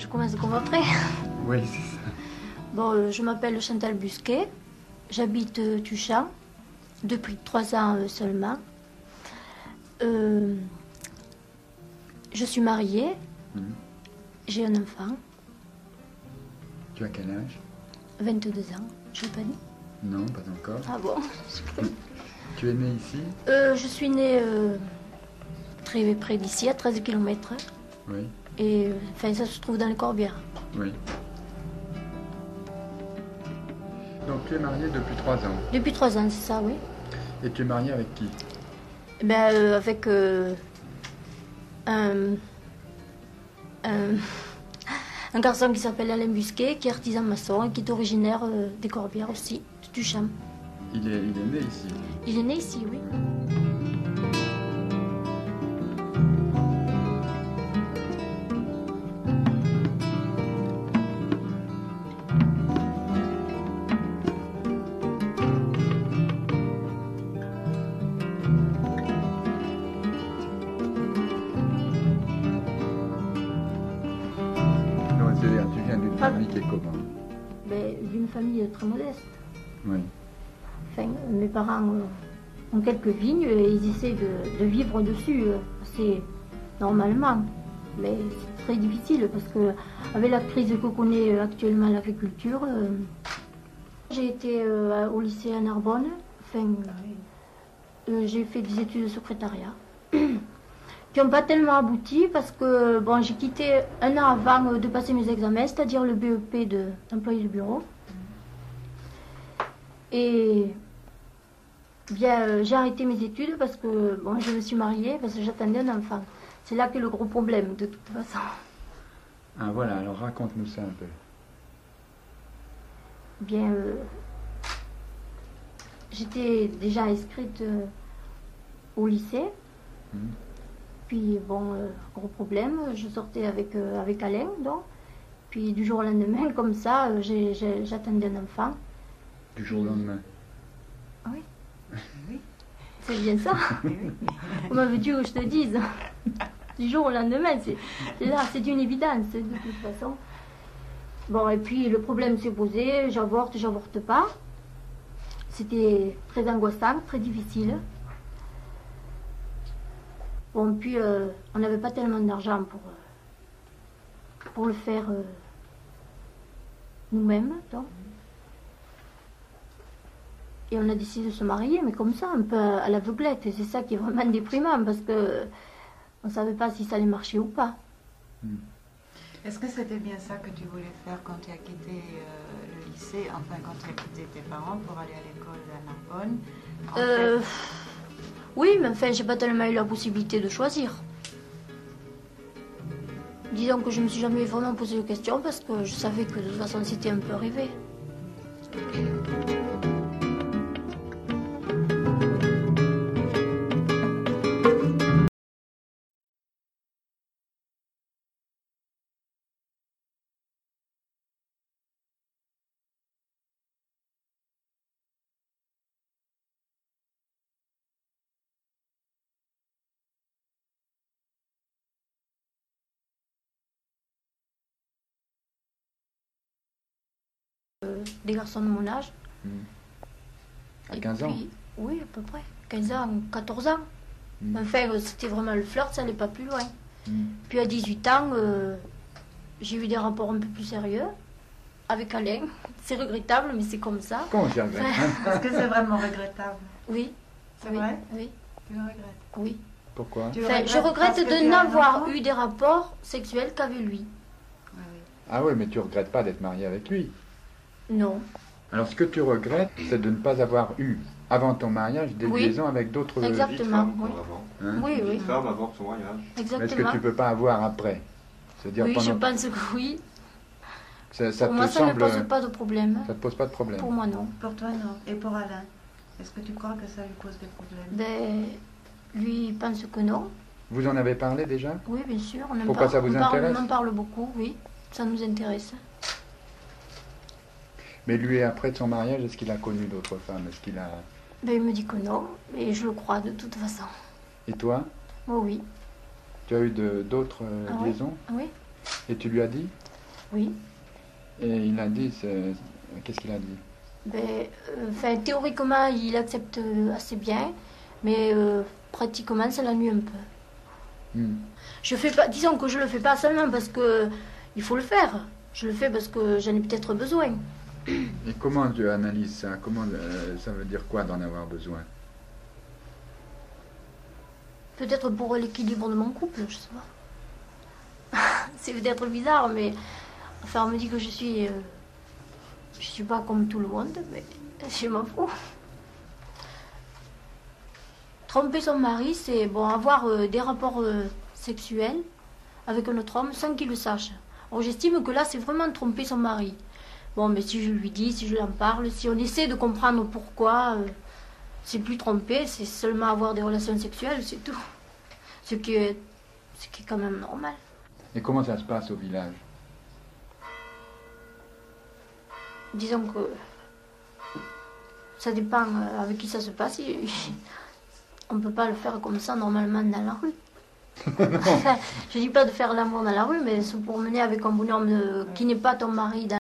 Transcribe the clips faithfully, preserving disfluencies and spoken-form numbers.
je commence comme après. Oui, c'est ça. Bon, euh, je m'appelle Chantal Busquet, j'habite euh, Tuchan, depuis trois ans euh, seulement. Euh, je suis mariée, Mmh. j'ai un enfant, Tu as quel âge? vingt-deux ans, je l'ai pas dit. Non, pas encore. Ah bon? Tu es né ici? euh, Je suis née euh, très près d'ici, à treize kilomètres. Oui. Et euh, enfin, ça se trouve dans les Corbières. Oui. Donc tu es mariée depuis trois ans. Depuis trois ans, c'est ça, oui. Et tu es mariée avec qui? Eh ben, euh, avec euh, un, un, un garçon qui s'appelle Alain Busquet, qui est artisan maçon et qui est originaire euh, des Corbières aussi, de Tuchan. Il est, il est né ici. Il est né ici, oui. Donc c'est-à-dire tu viens d'une Ah. famille qui est comment? Ben, d'une famille très modeste. Oui. Enfin, mes parents euh, ont quelques vignes et ils essaient de, de vivre dessus euh, assez normalement. Mais c'est très difficile parce que avec la crise que connaît actuellement l'agriculture, euh, j'ai été euh, au lycée à Narbonne. Enfin, euh, j'ai fait des études de secrétariat qui n'ont pas tellement abouti parce que bon, j'ai quitté un an avant de passer mes examens, c'est-à-dire le B E P de- d'employé de bureau. Et bien, euh, j'ai arrêté mes études parce que bon, je me suis mariée, parce que j'attendais un enfant. C'est là qu'est le gros problème, de toute façon. Ah voilà, alors raconte-nous ça un peu. Bien, euh, j'étais déjà inscrite euh, au lycée. Mmh. Puis, bon, euh, gros problème, je sortais avec, euh, avec Alain, donc. Puis, du jour au lendemain, comme ça, euh, j'ai- j'ai- j'attendais un enfant. Du jour au lendemain. Oui. Oui. C'est bien ça. Comment veux-tu que je te dise? Du jour au lendemain, c'est c'est là, c'est une évidence, de toute façon. Bon, et puis le problème s'est posé, j'avorte, j'avorte pas. C'était très angoissant, très difficile. Bon, puis euh, on n'avait pas tellement d'argent pour, euh, pour le faire euh, nous-mêmes, donc. Et on a décidé de se marier, mais comme ça, un peu à l'aveuglette. Et c'est ça qui est vraiment déprimant, parce que on ne savait pas si ça allait marcher ou pas. Mmh. Est-ce que c'était bien ça que tu voulais faire quand tu as quitté euh, le lycée, enfin quand tu as quitté tes parents pour aller à l'école à Narbonne? En Euh, fait, oui, mais enfin, j'ai pas tellement eu la possibilité de choisir. Disons que je me suis jamais vraiment posé de questions parce que je savais que de toute façon c'était un peu arrivé. Des garçons de mon âge. Mmh. À Et quinze ans? puis- Oui, à peu près. quinze ans, quatorze ans. Mmh. Enfin, euh, c'était vraiment le flirt, ça n'allait pas plus loin. Mmh. Puis à dix-huit ans, euh, j'ai eu des rapports un peu plus sérieux avec Alain. C'est regrettable, mais c'est comme ça. Comment je regrette, hein? est-ce que c'est vraiment regrettable? Oui. C'est oui, vrai? Oui. Tu le regrettes? Oui. Pourquoi? Tu le Enfin, je regrettes regrette parce que de tu as un n'avoir enfant? eu des rapports sexuels qu'avec lui. Oui, oui. Ah oui, mais tu regrettes pas d'être mariée avec lui. Non. Alors ce que tu regrettes, c'est de ne pas avoir eu, avant ton mariage, des Oui. liaisons avec d'autres... Exact. Une Exactement, vie de femme, oui. avant. Hein? Oui, Une vie oui. de femme avant son mariage. Mais est-ce Exactement. que tu peux pas avoir après? C'est-à-dire Oui, je pendant... pense que oui. Ça, ça Pour te moi, ça ne semble... pose pas de problème. Ça te pose pas de problème? Pour moi, non. Pour toi, non. Et pour Alain? Est-ce que tu crois que ça lui pose des problèmes? Ben, lui, il pense que non. Vous en avez parlé déjà? Oui, bien sûr. On en Pourquoi parle, ça vous on parle- intéresse? On en parle beaucoup, oui. Ça nous intéresse. Mais lui, après de son mariage, est-ce qu'il a connu d'autres femmes? Est-ce qu'il a... Ben, il me dit que non, et je le crois de toute façon. Et toi? Moi, oui. Tu as eu de- d'autres euh, Ah oui? liaisons? Oui. Et tu lui as dit? Oui. Et il a dit, c'est- qu'est-ce qu'il a dit? Ben, euh, enfin, théoriquement, il accepte euh, assez bien, mais euh, pratiquement, ça l'ennuie un peu. Hmm. Je fais pas, disons que je le fais pas seulement parce que il faut le faire. Je le fais parce que j'en ai peut-être besoin. Et comment tu analyses ça? Comment, euh, ça veut dire quoi d'en avoir besoin? Peut-être pour l'équilibre de mon couple, je sais pas. C'est peut-être bizarre, mais enfin, on me dit que je suis, euh, je suis pas comme tout le monde, mais je m'en fous. Tromper son mari, c'est bon, avoir euh, des rapports euh, sexuels avec un autre homme sans qu'il le sache. Alors j'estime que là, c'est vraiment tromper son mari. Bon, mais si je lui dis, si je lui en parle, si on essaie de comprendre pourquoi, euh, c'est plus tromper, c'est seulement avoir des relations sexuelles, c'est tout. Ce qui est, ce qui est quand même normal. Et comment ça se passe au village? Disons que ça dépend euh, avec qui ça se passe. Il- On ne peut pas le faire comme ça normalement dans la rue. Enfin, je dis pas de faire l'amour dans la rue, mais se promener avec un bonhomme euh, qui n'est pas ton mari dans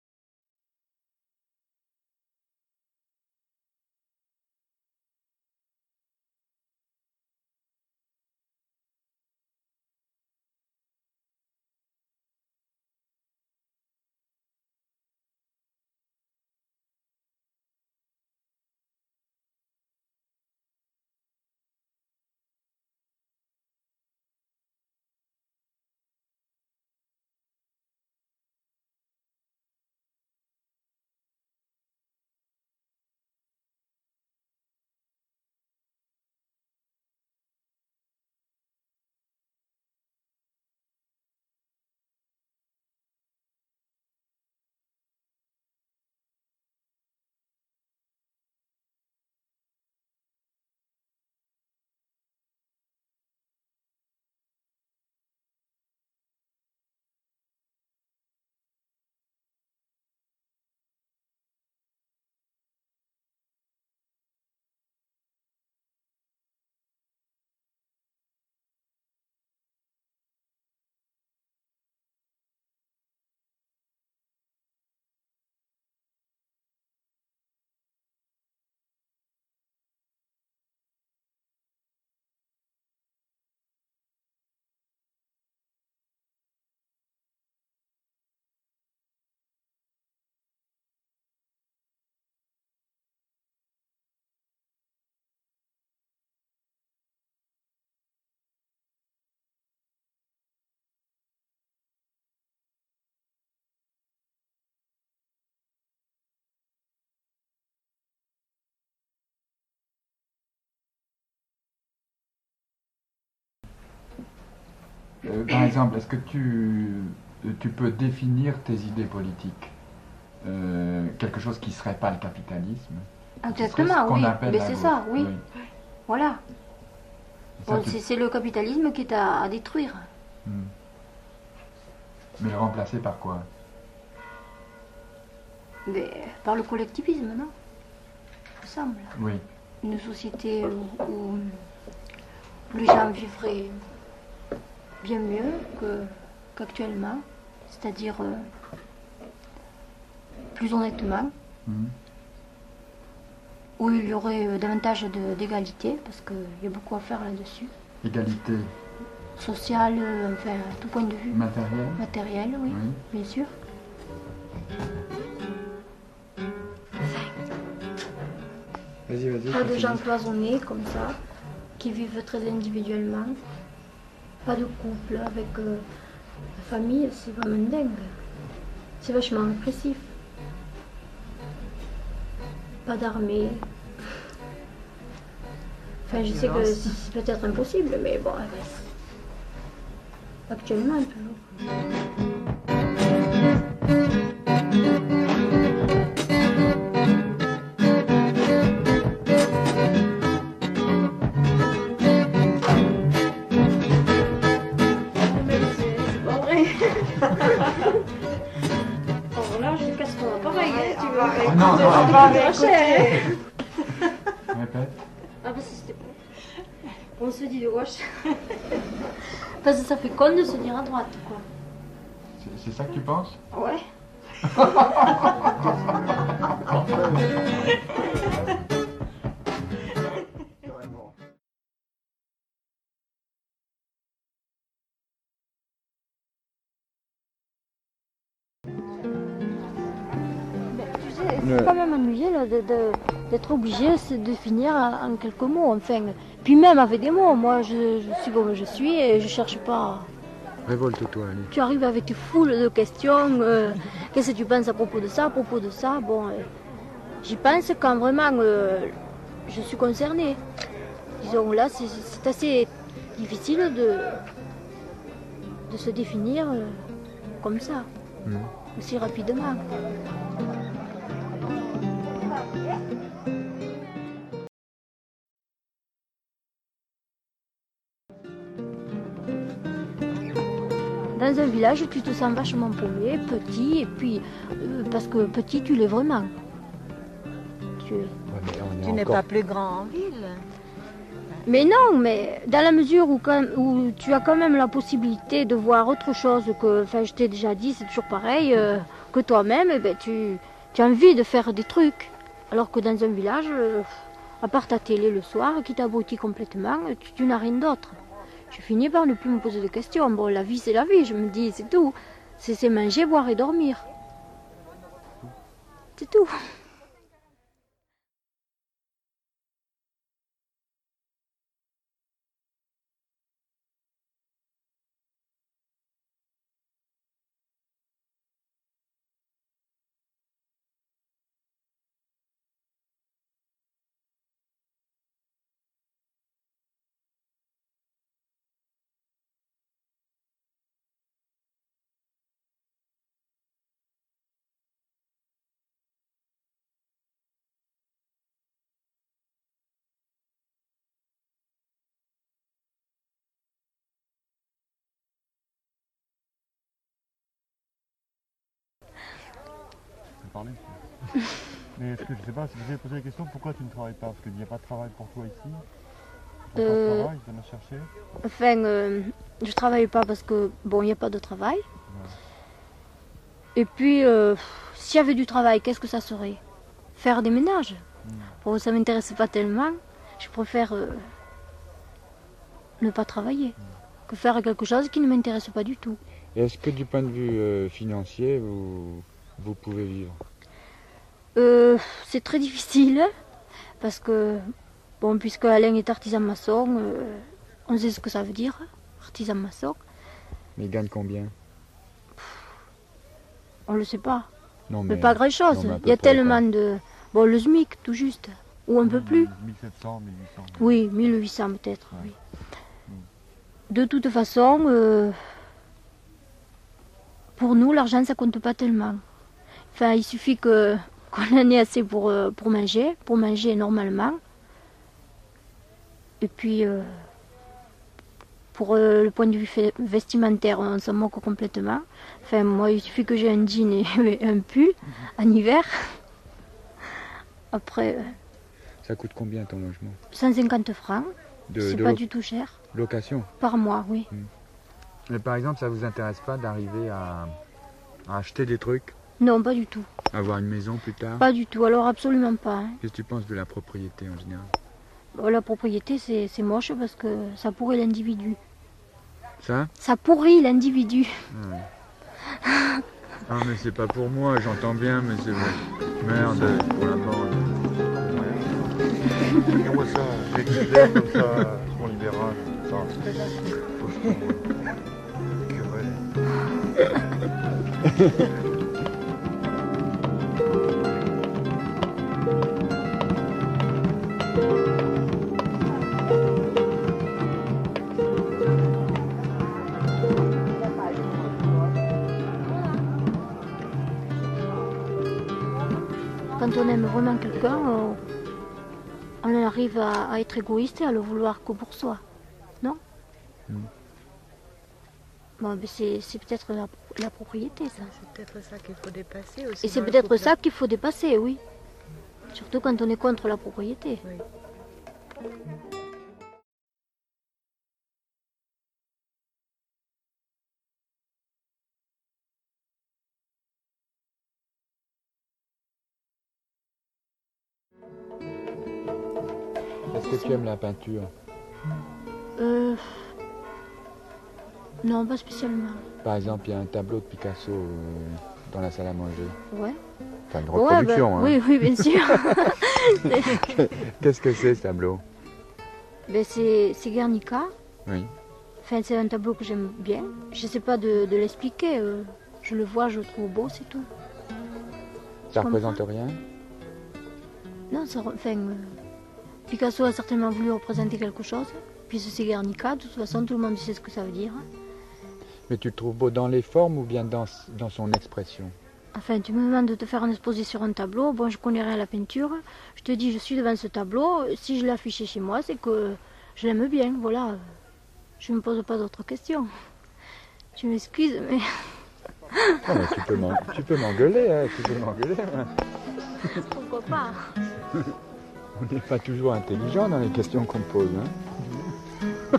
Euh, par exemple, est-ce que tu, tu peux définir tes idées politiques? Euh, quelque chose qui ne serait pas le capitalisme? Qui serait ce exactement, qu'on oui. appelle Mais la c'est gauche. ça, oui. Voilà. Et ça, Bon, tu- c'est c'est le capitalisme qui est à, à détruire. Hmm. Mais le remplacer par quoi? Mais par le collectivisme, non? Il me semble. Oui. Une société où, où les gens vivraient bien mieux que, qu'actuellement, c'est-à-dire euh, plus honnêtement, Hmm. où il y aurait euh, davantage de- d'égalité, parce qu'il y a beaucoup à faire là-dessus, Égalité sociale, euh, enfin, à tout point de vue, matérielle? matériel, oui, Oui. bien sûr. Vas-y, vas-y. Pas de continue. gens cloisonnés comme ça, qui vivent très individuellement. Pas de couple avec euh, la famille, c'est vraiment dingue. C'est vachement répressif. Pas d'armée. Enfin, je sais que Violence. c'est peut-être impossible, mais bon, ouais, actuellement toujours. Mais c'est c'est pas vrai. Alors là, je casse ton appareil, hein, tu vois. Ah non, non, On va cher. Répète. Ah bah c'était pas. On se dit de gauche. Parce que ça fait con de se dire à droite, quoi. C'est- C'est ça que tu penses? Ouais. Tu sais, c'est quand même ennuyé là, de, de, d'être obligé de finir en quelques mots. Enfin, puis même avec des mots, moi je, je suis comme je suis et je cherche pas. Révolte-toi, allez. Tu arrives avec foule de questions. euh, Qu'est-ce que tu penses à propos de ça, à propos de ça? Bon, euh, j'y pense quand vraiment euh, je suis concernée. Disons là, c'est c'est assez difficile de, de se définir euh, comme ça, Mhm. aussi rapidement. Dans un village, tu te sens vachement paumé, petit, et puis, euh, parce que petit, tu l'es vraiment. Tu... Ouais, mais on est Tu n'es encore- pas plus grand en ville. Mais non, mais dans la mesure où, quand, où tu as quand même la possibilité de voir autre chose que, enfin, je t'ai déjà dit, c'est toujours pareil, euh, que toi-même, eh ben, tu, tu as envie de faire des trucs. Alors que dans un village, euh, à part ta télé le soir, qui t'abrutit complètement, tu, tu n'as rien d'autre. Je finis par ne plus me poser de questions. Bon, la vie, c'est la vie, je me dis, c'est tout. C'est c'est manger, boire et dormir. C'est tout. Parler. Mais est-ce que je sais pas, si vous avez posé la question, pourquoi tu ne travailles pas? Parce qu'il n'y a pas de travail pour toi ici. Tu n'as Euh, pas de travail, tu viens de chercher. Enfin, euh, je travaille pas parce que, bon, il n'y a pas de travail. Et puis, euh, s'il y avait du travail, qu'est-ce que ça serait? Faire des ménages. Mm. Bon, ça m'intéresse pas tellement. Je préfère euh, ne pas travailler que faire quelque chose qui ne m'intéresse pas du tout. Et est-ce que du point de vue euh, financier, vous, vous pouvez vivre? Euh, c'est très difficile parce que, bon, puisque Alain est artisan maçon, euh, on sait ce que ça veut dire, artisan maçon. Mais il gagne combien? On le sait pas. Non, Mais pas grand-chose. non, mais à peu Il y a près, tellement quoi. de... Bon, le SMIC, tout juste. Ou un peu plus. mille sept cents, mille huit cents. Oui, mille huit cents peut-être, Ouais. oui. De toute façon, euh, pour nous, l'argent, ça compte pas tellement. Enfin, il suffit que qu'on en ait assez pour, euh, pour manger, pour manger normalement. Et puis, euh, pour euh, le point de vue fait- vestimentaire, on s'en moque complètement. Enfin, moi, il suffit que j'ai un jean et un pull en hiver. Après, euh, Ça coûte combien ton logement? cent cinquante francs, De, c'est de pas lo- du tout cher. location? Par mois, oui. Mais par exemple, ça vous intéresse pas d'arriver à, à acheter des trucs, Non, pas du tout. avoir une maison plus tard? Pas du tout, alors absolument pas. hein. Qu'est-ce que tu penses de la propriété en général? Bon, la propriété, c'est c'est moche parce que ça pourrit l'individu. Ça? Ça pourrit l'individu. Ah, ouais. Ah, mais c'est pas pour moi, j'entends bien, mais c'est vrai. Merde, pour la bande. Regarde-moi ça, j'ai des idées comme ça, Front libéral, ça. Curé. Quand on aime vraiment quelqu'un, on, on arrive à, à être égoïste et à le vouloir que pour soi. Non Mm. Bon, ben c'est c'est peut-être la, la propriété, ça. C'est peut-être ça qu'il faut dépasser aussi. Et c'est dans le peut-être couple. ça qu'il faut dépasser, oui. Surtout quand on est contre la propriété. Oui. Est-ce que tu aimes la peinture? Euh... Non, pas spécialement. Par exemple, il y a un tableau de Picasso euh, dans la salle à manger. Ouais. Enfin, une Ouais, reproduction. bah, hein. Oui, oui, bien sûr. Qu'est-ce que c'est ce tableau? Ben, c'est c'est Guernica. Oui. Enfin, c'est un tableau que j'aime bien. Je sais pas de, de l'expliquer. euh, Je le vois, je le trouve beau, c'est tout. Ça Tu représente comprends? rien? Non, ça, re- enfin, euh, Picasso a certainement voulu représenter quelque chose. Puis c'est Guernica, de toute façon, tout le monde sait ce que ça veut dire. Mais tu le trouves beau dans les formes ou bien dans, dans son expression? Enfin, tu me demandes de te faire un exposé sur un tableau. Bon, je connais rien à la peinture. Je te dis, je suis devant ce tableau. Si je l'ai affiché chez moi, c'est que je l'aime bien. Voilà. Je ne me pose pas d'autres questions. Tu m'excuses, mais Ah, mais tu peux m'en- tu peux m'engueuler, hein, tu peux m'engueuler. hein. pourquoi pas? On n'est pas toujours intelligent dans les questions qu'on pose. Hein.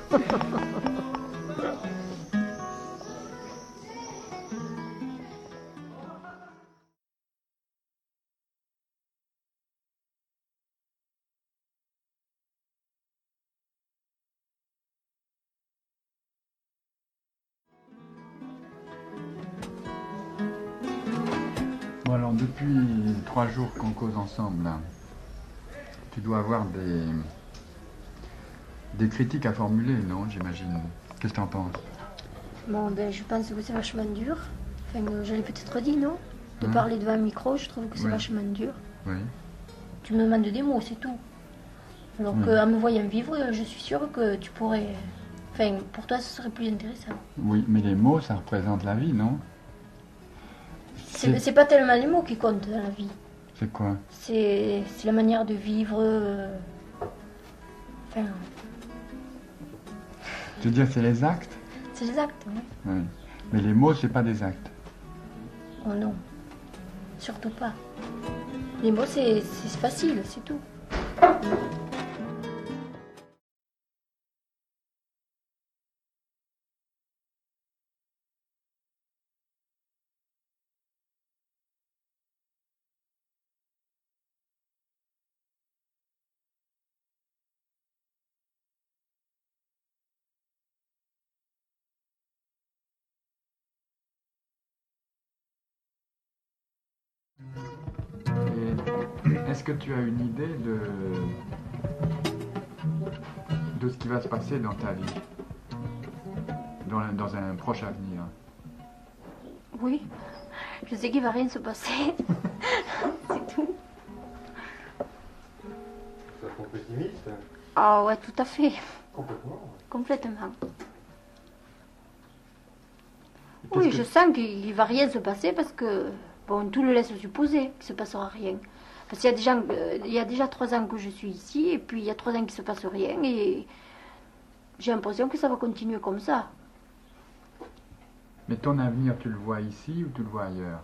Bon alors depuis trois jours qu'on cause ensemble, là, tu dois avoir des, des critiques à formuler, non, j'imagine. Qu'est-ce que tu en penses? Bon, ben, je pense que c'est vachement dur. Enfin, euh, je l'ai peut-être dit, non? De Hein? parler devant un micro, je trouve que c'est Oui. vachement dur. Oui. Tu me demandes des mots, c'est tout. Alors Oui. qu'en me voyant vivre, je suis sûre que tu pourrais... Enfin, pour toi, ce serait plus intéressant. Oui, mais les mots, ça représente la vie, non? C'est c'est pas tellement les mots qui comptent dans la vie. C'est quoi? C'est c'est la manière de vivre. euh, Enfin, Tu veux dire c'est les actes? c'est les actes, oui. Oui. Mais les mots, c'est pas des actes. Oh non, surtout pas. Les mots, c'est c'est facile, c'est tout. Et est-ce que tu as une idée de, de ce qui va se passer dans ta vie, dans, un- dans un proche avenir? Oui, je sais qu'il va rien se passer. C'est tout. Ça trop pessimiste? Ah ouais, tout à fait. Complètement. Complètement. Qu'est-ce Oui, que- je sens qu'il va rien se passer parce que, bon, tout le laisse supposer qu'il ne se passera rien. Parce qu'il y a déjà, euh, il y a déjà trois ans que je suis ici, et puis il y a trois ans qu'il ne se passe rien, et j'ai l'impression que ça va continuer comme ça. Mais ton avenir, tu le vois ici ou tu le vois ailleurs?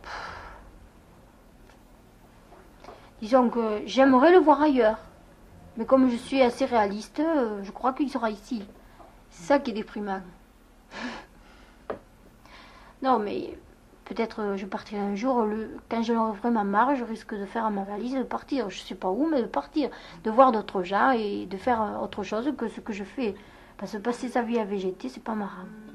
Disons que j'aimerais le voir ailleurs. Mais comme je suis assez réaliste, euh, je crois qu'il sera ici. C'est ça qui est déprimant. Non, mais peut-être euh, je partirai un jour. Le... Quand je l'aurai vraiment marre, je risque de faire ma valise et de partir. Je sais pas où, mais de partir. De voir d'autres gens et de faire euh, autre chose que ce que je fais. Parce que passer sa vie à végéter, c'est pas marrant.